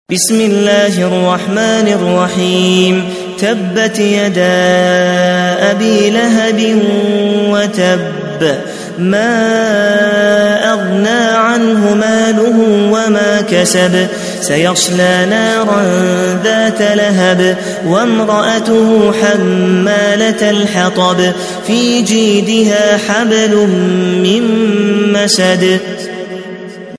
بسم الله الرحمن الرحيم. تبت يدا أبي لهب وتب، ما أغنى عنه ماله وما كسب، سيصلى نارا ذات لهب وامرأته حمالة الحطب، في جيدها حبل من مسد.